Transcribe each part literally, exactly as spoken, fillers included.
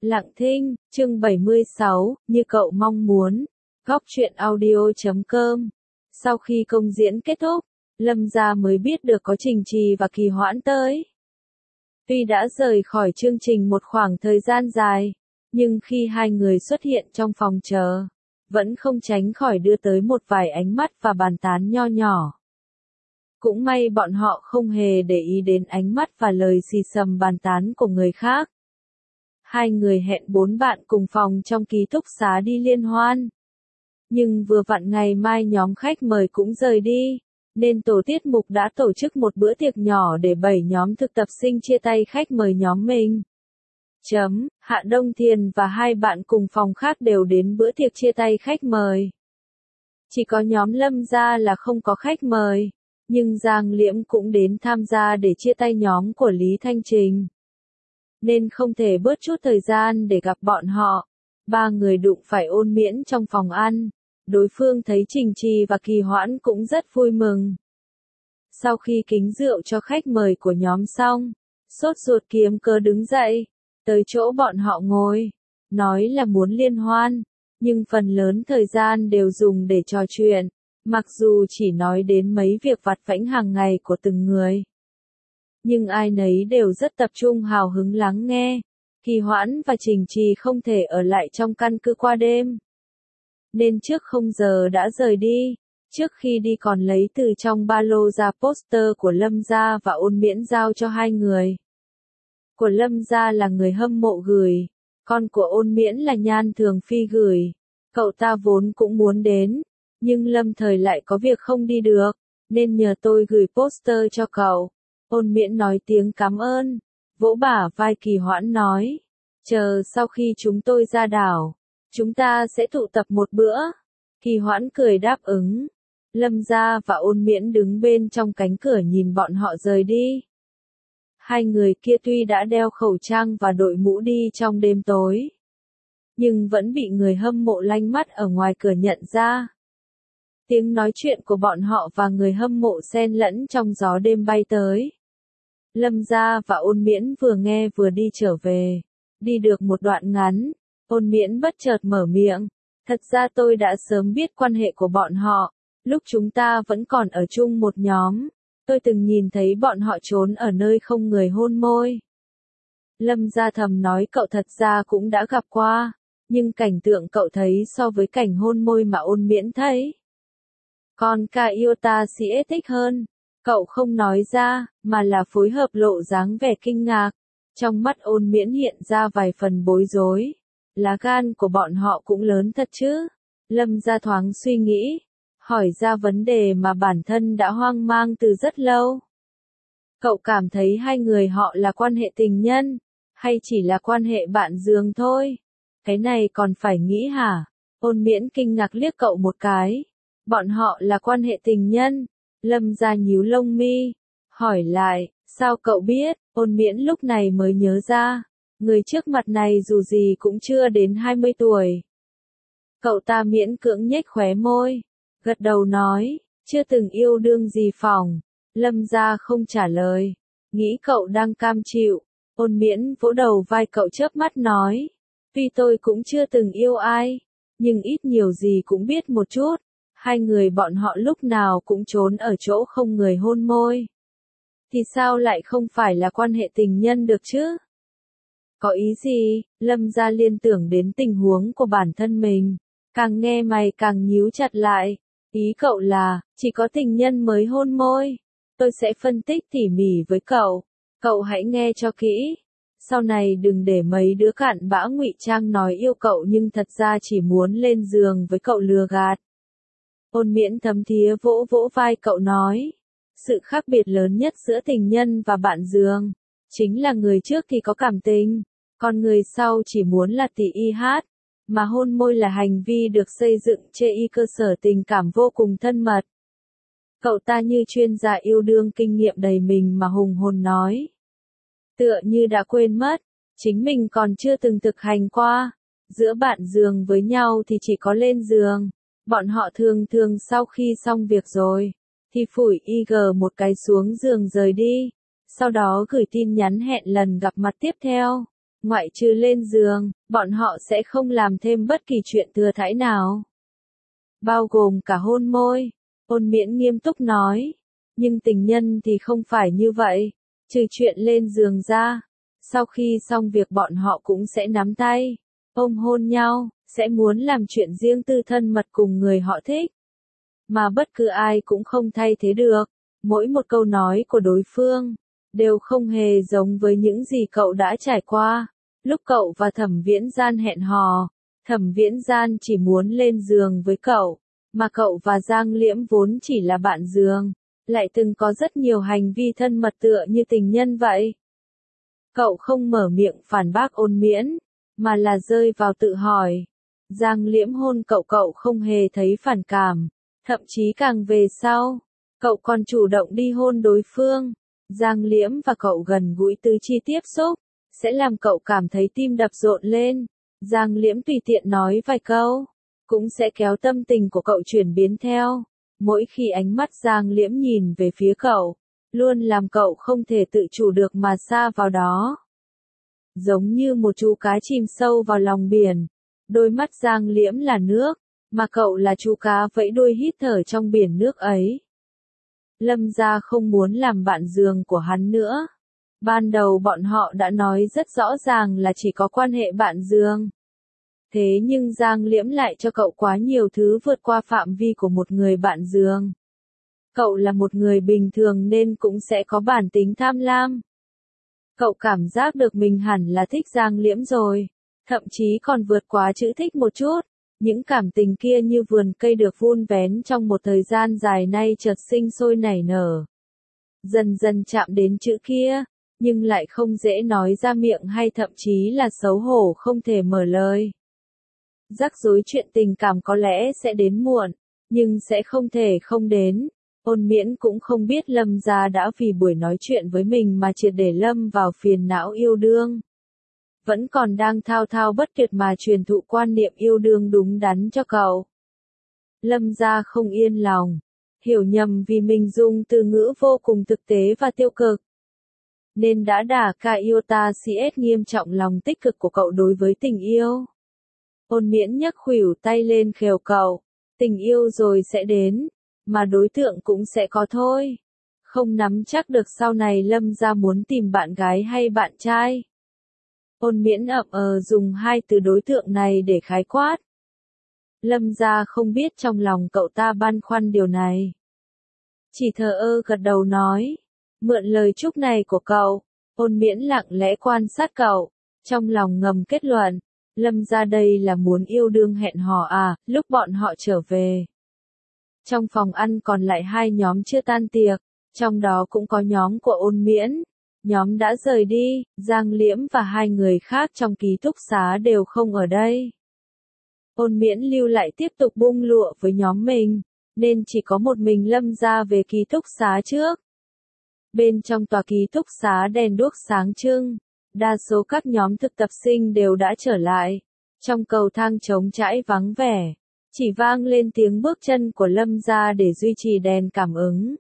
Lặng thinh, chương bảy mươi sáu, như cậu mong muốn. Góc truyện audio chấm com. Sau khi công diễn kết thúc, Lâm Gia mới biết được có Trình Trì và Kỳ Hoãn tới. Tuy đã rời khỏi chương trình một khoảng thời gian dài, nhưng khi hai người xuất hiện trong phòng chờ, vẫn không tránh khỏi đưa tới một vài ánh mắt và bàn tán nho nhỏ. Cũng may bọn họ không hề để ý đến ánh mắt và lời xì xầm bàn tán của người khác. Hai người hẹn bốn bạn cùng phòng trong ký túc xá đi liên hoan. Nhưng vừa vặn ngày mai nhóm khách mời cũng rời đi, nên tổ tiết mục đã tổ chức một bữa tiệc nhỏ để bảy nhóm thực tập sinh chia tay khách mời nhóm mình. Chấm, Hạ Đông Thiền và hai bạn cùng phòng khác đều đến bữa tiệc chia tay khách mời. Chỉ có nhóm Lâm Gia là không có khách mời, nhưng Giang Liễm cũng đến tham gia để chia tay nhóm của Lý Thanh Trình. Nên không thể bớt chút thời gian để gặp bọn họ. Ba người đụng phải Ôn Miễn trong phòng ăn. Đối phương thấy Trình Trì và Kỳ Hoãn cũng rất vui mừng. Sau khi kính rượu cho khách mời của nhóm xong, sốt ruột kiếm cớ đứng dậy, tới chỗ bọn họ ngồi, nói là muốn liên hoan, nhưng phần lớn thời gian đều dùng để trò chuyện, mặc dù chỉ nói đến mấy việc vặt vãnh hàng ngày của từng người. Nhưng ai nấy đều rất tập trung hào hứng lắng nghe. Kỳ Hoãn và Trình Trì không thể ở lại trong căn cứ qua đêm, nên trước không giờ đã rời đi. Trước khi đi còn lấy từ trong ba lô ra poster của Lâm Gia và Ôn Miễn giao cho hai người. Của Lâm Gia là người hâm mộ gửi, còn của Ôn Miễn là Nhan Thường Phi gửi. Cậu ta vốn cũng muốn đến, nhưng Lâm Thời lại có việc không đi được, nên nhờ tôi gửi poster cho cậu. Ôn Miễn nói tiếng cảm ơn, vỗ bả vai Kỳ Hoãn nói, chờ sau khi chúng tôi ra đảo, chúng ta sẽ tụ tập một bữa. Kỳ Hoãn cười đáp ứng. Lâm Gia và Ôn Miễn đứng bên trong cánh cửa nhìn bọn họ rời đi. Hai người kia tuy đã đeo khẩu trang và đội mũ đi trong đêm tối, nhưng vẫn bị người hâm mộ lanh mắt ở ngoài cửa nhận ra. Tiếng nói chuyện của bọn họ và người hâm mộ xen lẫn trong gió đêm bay tới. Lâm Gia và Ôn Miễn vừa nghe vừa đi trở về. Đi được một đoạn ngắn, Ôn Miễn bất chợt mở miệng. Thật ra tôi đã sớm biết quan hệ của bọn họ. Lúc chúng ta vẫn còn ở chung một nhóm, tôi từng nhìn thấy bọn họ trốn ở nơi không người hôn môi. Lâm Gia thầm nói cậu thật ra cũng đã gặp qua, nhưng cảnh tượng cậu thấy so với cảnh hôn môi mà Ôn Miễn thấy. Còn cả yêu ta sĩ thích hơn. Cậu không nói ra, mà là phối hợp lộ dáng vẻ kinh ngạc. Trong mắt Ôn Miễn hiện ra vài phần bối rối. Lá gan của bọn họ cũng lớn thật chứ. Lâm Gia thoáng suy nghĩ, hỏi ra vấn đề mà bản thân đã hoang mang từ rất lâu. Cậu cảm thấy hai người họ là quan hệ tình nhân, hay chỉ là quan hệ bạn giường thôi? Cái này còn phải nghĩ hả? Ôn Miễn kinh ngạc liếc cậu một cái. Bọn họ là quan hệ tình nhân. Lâm Gia nhíu lông mi, hỏi lại, sao cậu biết? Ôn Miễn lúc này mới nhớ ra, người trước mặt này dù gì cũng chưa đến hai mươi tuổi. Cậu ta miễn cưỡng nhếch khóe môi, gật đầu nói, chưa từng yêu đương gì phỏng. Lâm Gia không trả lời, nghĩ cậu đang cam chịu. Ôn Miễn vỗ đầu vai cậu chớp mắt nói, tuy tôi cũng chưa từng yêu ai, nhưng ít nhiều gì cũng biết một chút. Hai người bọn họ lúc nào cũng trốn ở chỗ không người hôn môi. Thì sao lại không phải là quan hệ tình nhân được chứ? Có ý gì? Lâm Gia liên tưởng đến tình huống của bản thân mình. Càng nghe mày càng nhíu chặt lại. Ý cậu là, chỉ có tình nhân mới hôn môi. Tôi sẽ phân tích tỉ mỉ với cậu. Cậu hãy nghe cho kỹ. Sau này đừng để mấy đứa cặn bã ngụy trang nói yêu cậu nhưng thật ra chỉ muốn lên giường với cậu lừa gạt. Ôn Miễn thấm thía vỗ vỗ vai cậu nói, sự khác biệt lớn nhất giữa tình nhân và bạn giường, chính là người trước thì có cảm tình, còn người sau chỉ muốn là tỉ y hát, mà hôn môi là hành vi được xây dựng trên y cơ sở tình cảm vô cùng thân mật. Cậu ta như chuyên gia yêu đương kinh nghiệm đầy mình mà hùng hồn nói. Tựa như đã quên mất, chính mình còn chưa từng thực hành qua, giữa bạn giường với nhau thì chỉ có lên giường. Bọn họ thường thường sau khi xong việc rồi, thì phủi i giê một cái xuống giường rời đi, sau đó gửi tin nhắn hẹn lần gặp mặt tiếp theo. Ngoại trừ lên giường, bọn họ sẽ không làm thêm bất kỳ chuyện thừa thãi nào. Bao gồm cả hôn môi. Ôn Miễn nghiêm túc nói. Nhưng tình nhân thì không phải như vậy. Trừ chuyện lên giường ra. Sau khi xong việc bọn họ cũng sẽ nắm tay, ôm hôn nhau, sẽ muốn làm chuyện riêng tư thân mật cùng người họ thích. Mà bất cứ ai cũng không thay thế được. Mỗi một câu nói của đối phương đều không hề giống với những gì cậu đã trải qua. Lúc cậu và Thẩm Viễn Gian hẹn hò, Thẩm Viễn Gian chỉ muốn lên giường với cậu, mà cậu và Giang Liễm vốn chỉ là bạn giường, lại từng có rất nhiều hành vi thân mật tựa như tình nhân vậy. Cậu không mở miệng phản bác Ôn Miễn, mà là rơi vào tự hỏi. Giang Liễm hôn cậu cậu không hề thấy phản cảm, thậm chí càng về sau, cậu còn chủ động đi hôn đối phương. Giang Liễm và cậu gần gũi tứ chi tiếp xúc, sẽ làm cậu cảm thấy tim đập rộn lên. Giang Liễm tùy tiện nói vài câu, cũng sẽ kéo tâm tình của cậu chuyển biến theo. Mỗi khi ánh mắt Giang Liễm nhìn về phía cậu, luôn làm cậu không thể tự chủ được mà sa vào đó. Giống như một chú cá chìm sâu vào lòng biển, đôi mắt Giang Liễm là nước, mà cậu là chú cá vẫy đuôi hít thở trong biển nước ấy. Lâm Gia không muốn làm bạn giường của hắn nữa. Ban đầu bọn họ đã nói rất rõ ràng là chỉ có quan hệ bạn giường. Thế nhưng Giang Liễm lại cho cậu quá nhiều thứ vượt qua phạm vi của một người bạn giường. Cậu là một người bình thường nên cũng sẽ có bản tính tham lam. Cậu cảm giác được mình hẳn là thích Giang Liễm rồi, thậm chí còn vượt quá chữ thích một chút. Những cảm tình kia như vườn cây được vun vén trong một thời gian dài nay chợt sinh sôi nảy nở. Dần dần chạm đến chữ kia, nhưng lại không dễ nói ra miệng hay thậm chí là xấu hổ không thể mở lời. Rắc rối chuyện tình cảm có lẽ sẽ đến muộn, nhưng sẽ không thể không đến. Ôn Miễn cũng không biết Lâm Gia đã vì buổi nói chuyện với mình mà triệt để lâm vào phiền não yêu đương. Vẫn còn đang thao thao bất tuyệt mà truyền thụ quan niệm yêu đương đúng đắn cho cậu. Lâm Gia không yên lòng, hiểu nhầm vì mình dùng từ ngữ vô cùng thực tế và tiêu cực, nên đã đả ca yêu ta cs nghiêm trọng lòng tích cực của cậu đối với tình yêu. Ôn Miễn nhấc khuỷu tay lên khều cậu, tình yêu rồi sẽ đến, mà đối tượng cũng sẽ có thôi. Không nắm chắc được sau này Lâm Gia muốn tìm bạn gái hay bạn trai. Ôn Miễn ậm ờ dùng hai từ đối tượng này để khái quát. Lâm Gia không biết trong lòng cậu ta băn khoăn điều này. Chỉ thờ ơ gật đầu nói. Mượn lời chúc này của cậu, Ôn Miễn lặng lẽ quan sát cậu, trong lòng ngầm kết luận. Lâm Gia đây là muốn yêu đương hẹn hò à, lúc bọn họ trở về. Trong phòng ăn còn lại hai nhóm chưa tan tiệc, trong đó cũng có nhóm của Ôn Miễn. Nhóm đã rời đi, Giang Liễm và hai người khác trong ký túc xá đều không ở đây. Ôn Miễn lưu lại tiếp tục bung lụa với nhóm mình, nên chỉ có một mình Lâm Gia về ký túc xá trước. Bên trong tòa ký túc xá đèn đuốc sáng trưng, đa số các nhóm thực tập sinh đều đã trở lại. Trong cầu thang trống trải vắng vẻ, chỉ vang lên tiếng bước chân của Lâm Gia để duy trì đèn cảm ứng.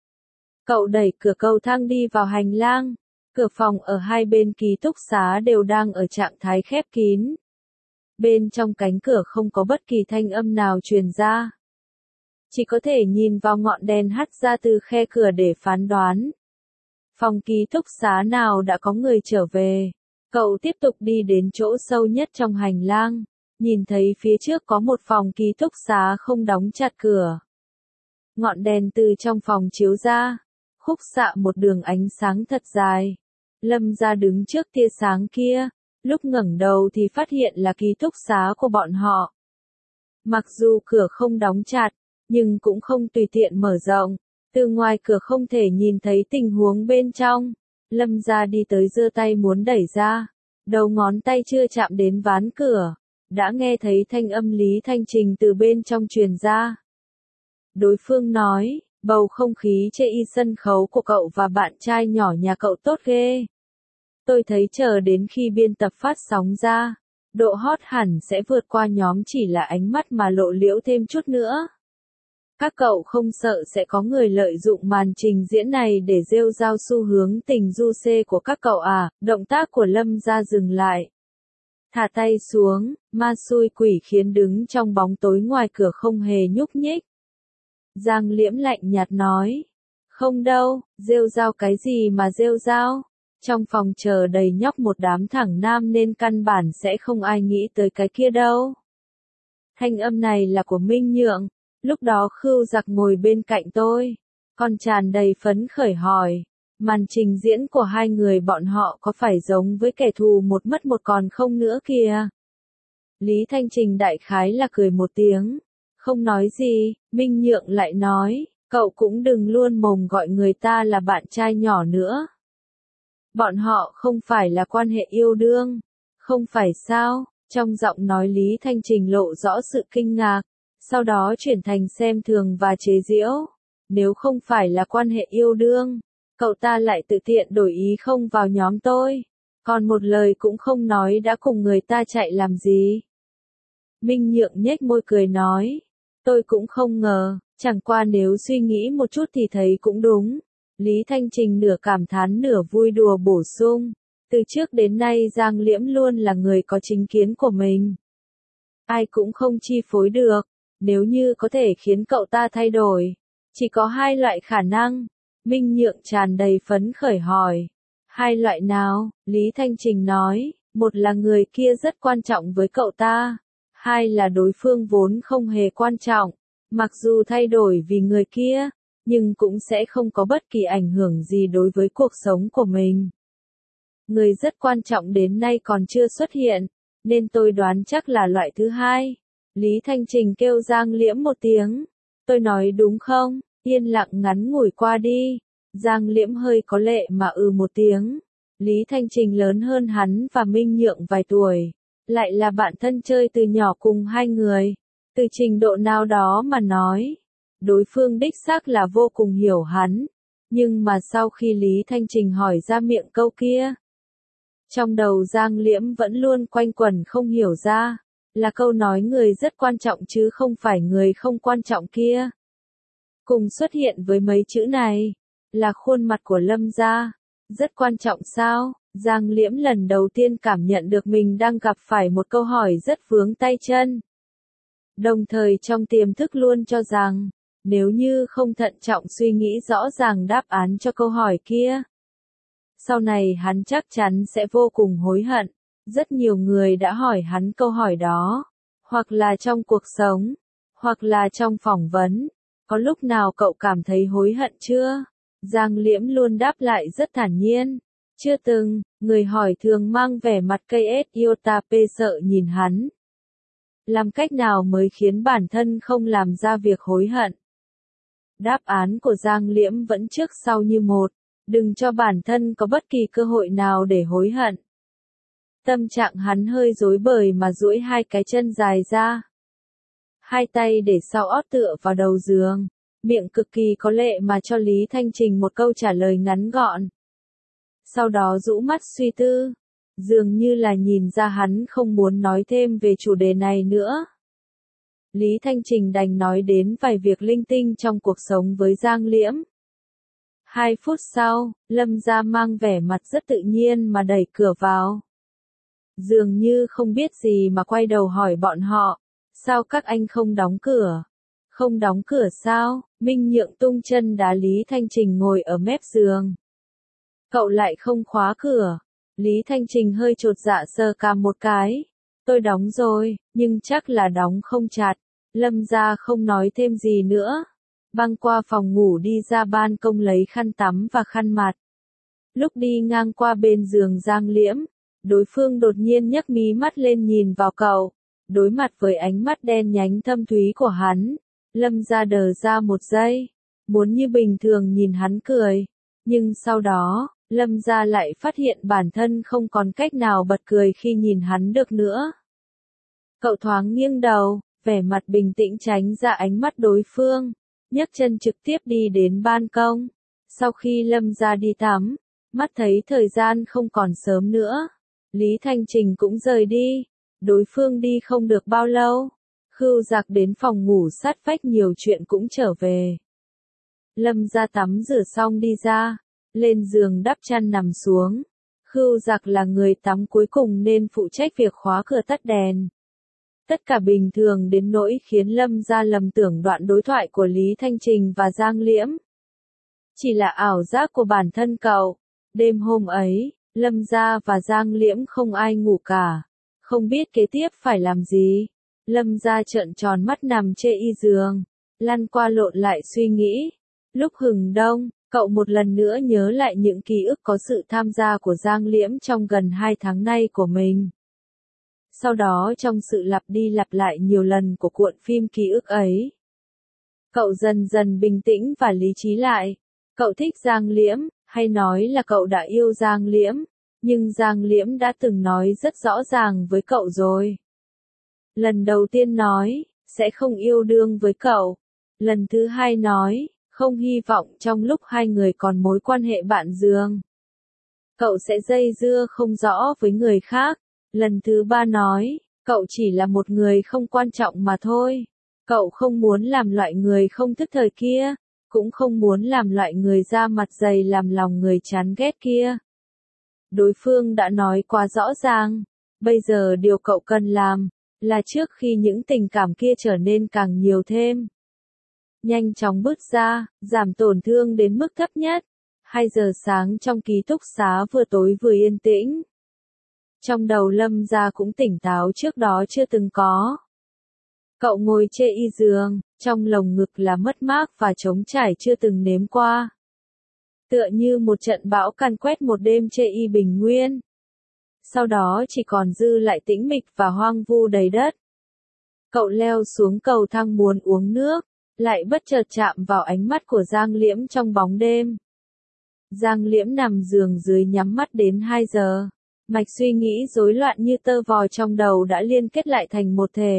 Cậu đẩy cửa cầu thang đi vào hành lang, cửa phòng ở hai bên ký túc xá đều đang ở trạng thái khép kín. Bên trong cánh cửa không có bất kỳ thanh âm nào truyền ra. Chỉ có thể nhìn vào ngọn đèn hắt ra từ khe cửa để phán đoán. Phòng ký túc xá nào đã có người trở về. Cậu tiếp tục đi đến chỗ sâu nhất trong hành lang, nhìn thấy phía trước có một phòng ký túc xá không đóng chặt cửa. Ngọn đèn từ trong phòng chiếu ra, khúc xạ một đường ánh sáng thật dài. Lâm Gia đứng trước tia sáng kia, lúc ngẩng đầu thì phát hiện là ký túc xá của bọn họ. Mặc dù cửa không đóng chặt, nhưng cũng không tùy tiện mở rộng. Từ ngoài cửa không thể nhìn thấy tình huống bên trong. Lâm Gia đi tới giơ tay muốn đẩy ra. Đầu ngón tay chưa chạm đến ván cửa, đã nghe thấy thanh âm Lý Thanh Trình từ bên trong truyền ra. Đối phương nói, bầu không khí chê y sân khấu của cậu và bạn trai nhỏ nhà cậu tốt ghê. Tôi thấy chờ đến khi biên tập phát sóng ra, độ hot hẳn sẽ vượt qua nhóm chỉ là ánh mắt mà lộ liễu thêm chút nữa. Các cậu không sợ sẽ có người lợi dụng màn trình diễn này để rêu rao xu hướng tình du xê của các cậu à? Động tác của Lâm Gia dừng lại. Thả tay xuống, ma xui quỷ khiến đứng trong bóng tối ngoài cửa không hề nhúc nhích. Giang Liễm lạnh nhạt nói. Không đâu, rêu rao cái gì mà rêu rao. Trong phòng chờ đầy nhóc một đám thẳng nam nên căn bản sẽ không ai nghĩ tới cái kia đâu. Thanh âm này là của Minh Nhượng. Lúc đó Khưu Giặc ngồi bên cạnh tôi, còn tràn đầy phấn khởi hỏi, màn trình diễn của hai người bọn họ có phải giống với kẻ thù một mất một còn không nữa kìa? Lý Thanh Trình đại khái là cười một tiếng, không nói gì. Minh Nhượng lại nói, cậu cũng đừng luôn mồm gọi người ta là bạn trai nhỏ nữa. Bọn họ không phải là quan hệ yêu đương, không phải sao? Trong giọng nói Lý Thanh Trình lộ rõ sự kinh ngạc. Sau đó chuyển thành xem thường và chế giễu. Nếu không phải là quan hệ yêu đương, cậu ta lại tự tiện đổi ý không vào nhóm tôi. Còn một lời cũng không nói đã cùng người ta chạy làm gì. Minh Nhượng nhếch môi cười nói. Tôi cũng không ngờ, chẳng qua nếu suy nghĩ một chút thì thấy cũng đúng. Lý Thanh Trình nửa cảm thán nửa vui đùa bổ sung. Từ trước đến nay Giang Liễm luôn là người có chính kiến của mình. Ai cũng không chi phối được. Nếu như có thể khiến cậu ta thay đổi, chỉ có hai loại khả năng. Minh Nhượng tràn đầy phấn khởi hỏi. Hai loại nào? Lý Thanh Trình nói, một là người kia rất quan trọng với cậu ta, hai là đối phương vốn không hề quan trọng, mặc dù thay đổi vì người kia, nhưng cũng sẽ không có bất kỳ ảnh hưởng gì đối với cuộc sống của mình. Người rất quan trọng đến nay còn chưa xuất hiện, nên tôi đoán chắc là loại thứ hai. Lý Thanh Trình kêu Giang Liễm một tiếng. Tôi nói đúng không? Yên lặng ngắn ngủi qua đi. Giang Liễm hơi có lệ mà ừ một tiếng. Lý Thanh Trình lớn hơn hắn và Minh Nhượng vài tuổi. Lại là bạn thân chơi từ nhỏ cùng hai người. Từ trình độ nào đó mà nói. Đối phương đích xác là vô cùng hiểu hắn. Nhưng mà sau khi Lý Thanh Trình hỏi ra miệng câu kia. Trong đầu Giang Liễm vẫn luôn quanh quẩn không hiểu ra. Là câu nói người rất quan trọng chứ không phải người không quan trọng kia. Cùng xuất hiện với mấy chữ này, là khuôn mặt của Lâm gia. Rất quan trọng sao? Giang Liễm lần đầu tiên cảm nhận được mình đang gặp phải một câu hỏi rất vướng tay chân. Đồng thời trong tiềm thức luôn cho rằng, nếu như không thận trọng suy nghĩ rõ ràng đáp án cho câu hỏi kia, sau này hắn chắc chắn sẽ vô cùng hối hận. Rất nhiều người đã hỏi hắn câu hỏi đó, hoặc là trong cuộc sống, hoặc là trong phỏng vấn. Có lúc nào cậu cảm thấy hối hận chưa? Giang Liễm luôn đáp lại rất thản nhiên. Chưa từng. Người hỏi thường mang vẻ mặt cây ét iota p sợ nhìn hắn. Làm cách nào mới khiến bản thân không làm ra việc hối hận? Đáp án của Giang Liễm vẫn trước sau như một. Đừng cho bản thân có bất kỳ cơ hội nào để hối hận. Tâm trạng hắn hơi rối bời mà duỗi hai cái chân dài ra. Hai tay để sau ót tựa vào đầu giường. Miệng cực kỳ có lệ mà cho Lý Thanh Trình một câu trả lời ngắn gọn. Sau đó rũ mắt suy tư. Dường như là nhìn ra hắn không muốn nói thêm về chủ đề này nữa. Lý Thanh Trình đành nói đến vài việc linh tinh trong cuộc sống với Giang Liễm. Hai phút sau, Lâm gia mang vẻ mặt rất tự nhiên mà đẩy cửa vào. Dường như không biết gì mà quay đầu hỏi bọn họ, sao các anh không đóng cửa? Không đóng cửa sao? Minh Nhượng tung chân đá Lý Thanh Trình ngồi ở mép giường. Cậu lại không khóa cửa. Lý Thanh Trình hơi chột dạ sờ cằm một cái. Tôi đóng rồi, nhưng chắc là đóng không chặt. Lâm gia không nói thêm gì nữa. Băng qua phòng ngủ đi ra ban công lấy khăn tắm và khăn mặt. Lúc đi ngang qua bên giường Giang Liễm, đối phương đột nhiên nhấc mí mắt lên nhìn vào cậu. Đối mặt với ánh mắt đen nhánh thâm thúy của hắn, Lâm gia đờ ra một giây, muốn như bình thường nhìn hắn cười. Nhưng sau đó, Lâm gia lại phát hiện bản thân không còn cách nào bật cười khi nhìn hắn được nữa. Cậu thoáng nghiêng đầu, vẻ mặt bình tĩnh tránh ra ánh mắt đối phương, nhấc chân trực tiếp đi đến ban công. Sau khi Lâm gia đi tắm, mắt thấy thời gian không còn sớm nữa, Lý Thanh Trình cũng rời đi. Đối phương đi không được bao lâu, Khưu Giặc đến phòng ngủ sát vách nhiều chuyện cũng trở về. Lâm gia tắm rửa xong đi ra, lên giường đắp chăn nằm xuống. Khưu Giặc là người tắm cuối cùng nên phụ trách việc khóa cửa tắt đèn. Tất cả bình thường đến nỗi khiến Lâm gia lầm tưởng đoạn đối thoại của Lý Thanh Trình và Giang Liễm chỉ là ảo giác của bản thân cậu. Đêm hôm ấy, Lâm gia và Giang Liễm không ai ngủ cả, không biết kế tiếp phải làm gì. Lâm gia trợn tròn mắt nằm chê y giường, lăn qua lộn lại suy nghĩ. Lúc hừng đông, cậu một lần nữa nhớ lại những ký ức có sự tham gia của Giang Liễm trong gần hai tháng nay của mình. Sau đó trong sự lặp đi lặp lại nhiều lần của cuộn phim ký ức ấy, cậu dần dần bình tĩnh và lý trí lại. Cậu thích Giang Liễm, hay nói là cậu đã yêu Giang Liễm, nhưng Giang Liễm đã từng nói rất rõ ràng với cậu rồi. Lần đầu tiên nói, sẽ không yêu đương với cậu. Lần thứ hai nói, không hy vọng trong lúc hai người còn mối quan hệ bạn giường, cậu sẽ dây dưa không rõ với người khác. Lần thứ ba nói, cậu chỉ là một người không quan trọng mà thôi. Cậu không muốn làm loại người không thức thời kia, cũng không muốn làm loại người da mặt dày làm lòng người chán ghét kia. Đối phương đã nói quá rõ ràng, bây giờ điều cậu cần làm là trước khi những tình cảm kia trở nên càng nhiều thêm, nhanh chóng bước ra, giảm tổn thương đến mức thấp nhất. Hai giờ sáng trong ký túc xá vừa tối vừa yên tĩnh. Trong đầu Lâm gia cũng tỉnh táo trước đó chưa từng có. Cậu ngồi chê y giường, trong lồng ngực là mất mát và trống trải chưa từng nếm qua. Tựa như một trận bão càn quét một đêm chê y bình nguyên. Sau đó chỉ còn dư lại tĩnh mịch và hoang vu đầy đất. Cậu leo xuống cầu thang muốn uống nước, lại bất chợt chạm vào ánh mắt của Giang Liễm trong bóng đêm. Giang Liễm nằm giường dưới nhắm mắt đến hai giờ. Mạch suy nghĩ rối loạn như tơ vò trong đầu đã liên kết lại thành một thể.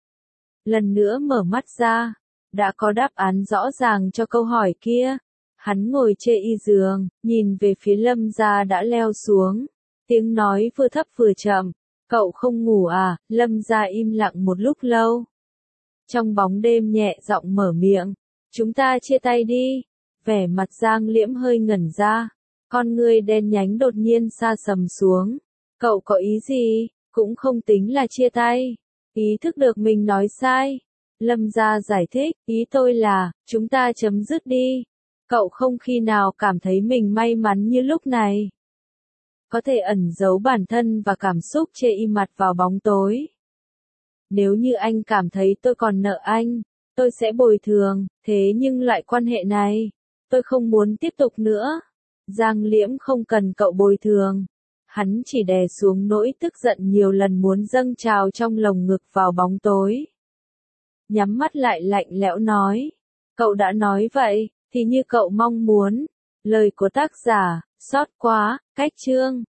Lần nữa mở mắt ra, đã có đáp án rõ ràng cho câu hỏi kia. Hắn ngồi chê y giường, nhìn về phía Lâm gia đã leo xuống. Tiếng nói vừa thấp vừa chậm. Cậu không ngủ à? Lâm gia im lặng một lúc lâu. Trong bóng đêm nhẹ giọng mở miệng. Chúng ta chia tay đi. Vẻ mặt Giang Liễm hơi ngẩn ra. Con ngươi đen nhánh đột nhiên sa sầm xuống. Cậu có ý gì? Cũng không tính là chia tay. Ý thức được mình nói sai. Lâm gia giải thích, ý tôi là, chúng ta chấm dứt đi. Cậu không khi nào cảm thấy mình may mắn như lúc này. Có thể ẩn giấu bản thân và cảm xúc chê y mặt vào bóng tối. Nếu như anh cảm thấy tôi còn nợ anh, tôi sẽ bồi thường, thế nhưng loại quan hệ này, tôi không muốn tiếp tục nữa. Giang Liễm không cần cậu bồi thường. Hắn chỉ đè xuống nỗi tức giận nhiều lần muốn dâng trào trong lồng ngực vào bóng tối. Nhắm mắt lại lạnh lẽo nói. Cậu đã nói vậy, thì như cậu mong muốn. Lời của tác giả, xót quá, cách chương.